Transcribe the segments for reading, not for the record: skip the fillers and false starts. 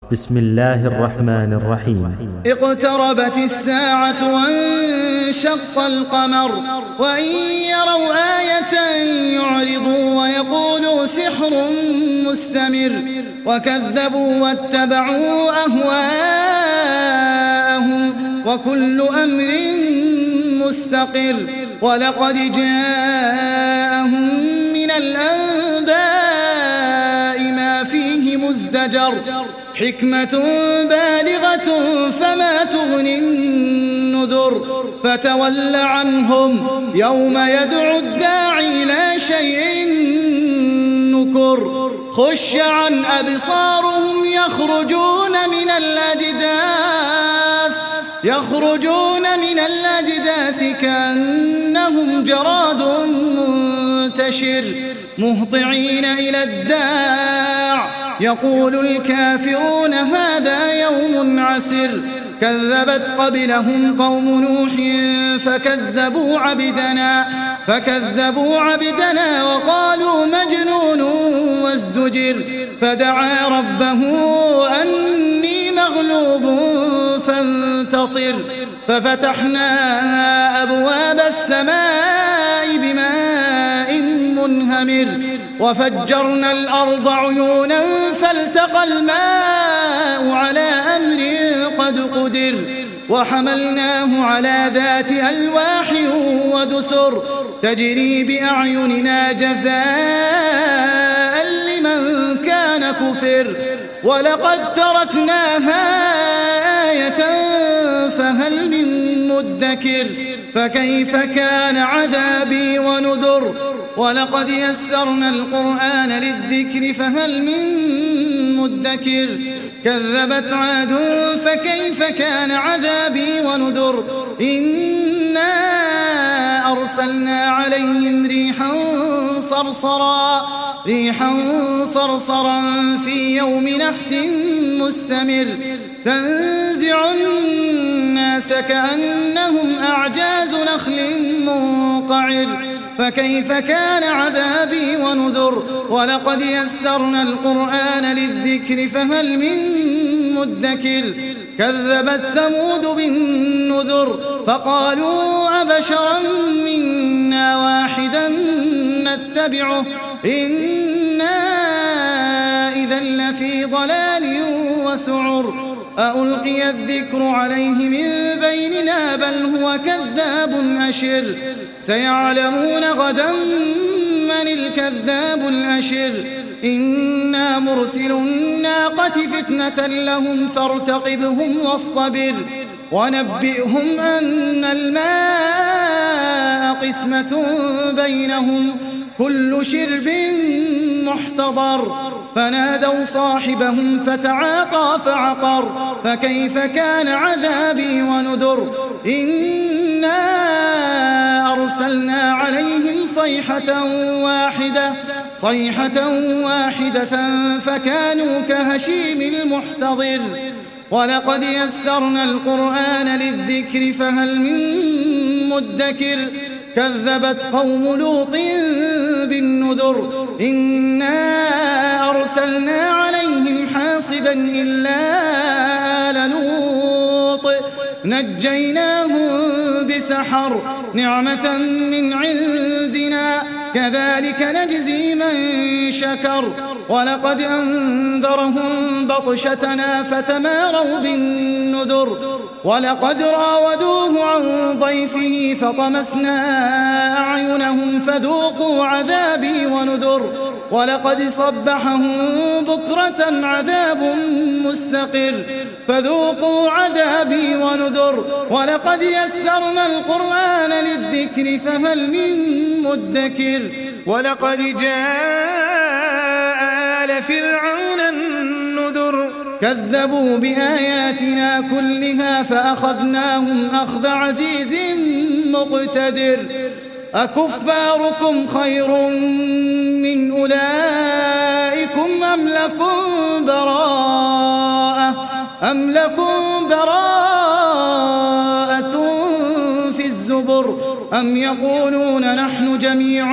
بسم الله الرحمن الرحيم. اقتربت الساعة وانشق القمر وإن يروا آية يعرضوا ويقولوا سحر مستمر وكذبوا واتبعوا أهواءهم وكل أمر مستقر ولقد جاءهم من الأنباء ما فيه مزدجر حكمة بالغة فما تغني النذر فتول عنهم يوم يدعو الداعي لا شيء نكر خش عن أبصارهم يخرجون من الأجداث كأنهم جراد منتشر مهطعين إلى الداع يقول الكافرون هذا يوم عسر كذبت قبلهم قوم نوح فكذبوا عبدنا وقالوا مجنون وازدجر فدعا ربه أني مغلوب فانتصر ففتحنا أبواب السماء بماء منهمر وفجرنا الأرض عيونا فالتقى الماء على أمر قد قدر وحملناه على ذات ألواح ودسر تجري بأعيننا جزاء لمن كان كفر ولقد تركناها آية فهل من مدكر فكيف كان عذابي ونذر ولقد يسرنا القرآن للذكر فهل من مدكر كذبت عاد فكيف كان عذابي ونذر إنا أرسلنا عليهم ريحا صرصرا في يوم نحس مستمر تنزع الناس كأنهم أعجاز نخل منقعر فكيف كان عذابي ونذر ولقد يسرنا القرآن للذكر فهل من مدكر كذبت ثمود بالنذر فقالوا أبشرا منا واحدا نتبعه إنا إذا لفي ضلال وسعر ألقي الذكر عليه من بيننا بل هو كذاب أشر سيعلمون غدا من الكذاب الأشر إنا مرسل الناقة فتنة لهم فارتقبهم واصطبر ونبئهم أن الماء قسمة بينهم كل شرب محتضر فنادوا صاحبهم فتعاطى فعقر فكيف كان عذابي ونذر إنا أرسلنا عليهم صيحة واحدة فكانوا كهشيم المحتضر ولقد يسرنا القرآن للذكر فهل من مدكر كذبت قوم لوط بالنذر إنا أرسلنا عليهم حاصبا إلا آل لوط نجيناهم بسحر نعمة من عندنا كذلك نجزي من شكر ولقد أنذرهم بطشتنا فتماروا بالنذر ولقد راودوه عن ضيفه فطمسنا أعينهم فذوقوا عذابي ونذر ولقد صبحهم بكرة عذاب مستقر فذوقوا عذابي ونذر ولقد يسرنا القرآن للذكر فهل من مدكر ولقد جاء آل فرعون النذر كذبوا بآياتنا كلها فأخذناهم أخذ عزيز مقتدر أكفاركم خير من أولئكم أم لكم براءة في الزبر أم يقولون نحن جميع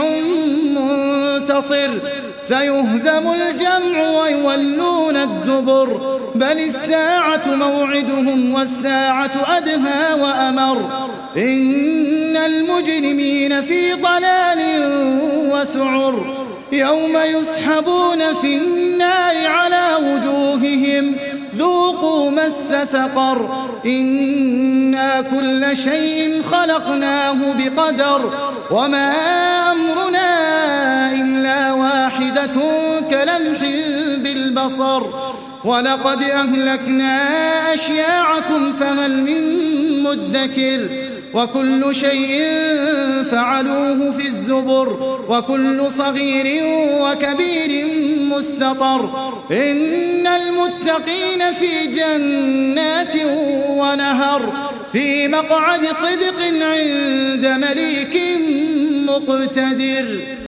منتصر سيهزم الجمع ويولون الدبر بل الساعة موعدهم والساعة أدهى وأمر إن المجرمين في ضلال وسعر يوم يسحبون في النار على وجوههم ذوقوا مس سقر إنا كل شيء خلقناه بقدر وما أمرنا إلا واحدة كلمح بالبصر ولقد أهلكنا أشياعكم فهل من مدكر وكل شيء فعلوه في الزبر وكل صغير وكبير مستطر إن المتقين في جنات ونهر في مقعد صدق عند مليك مقتدر.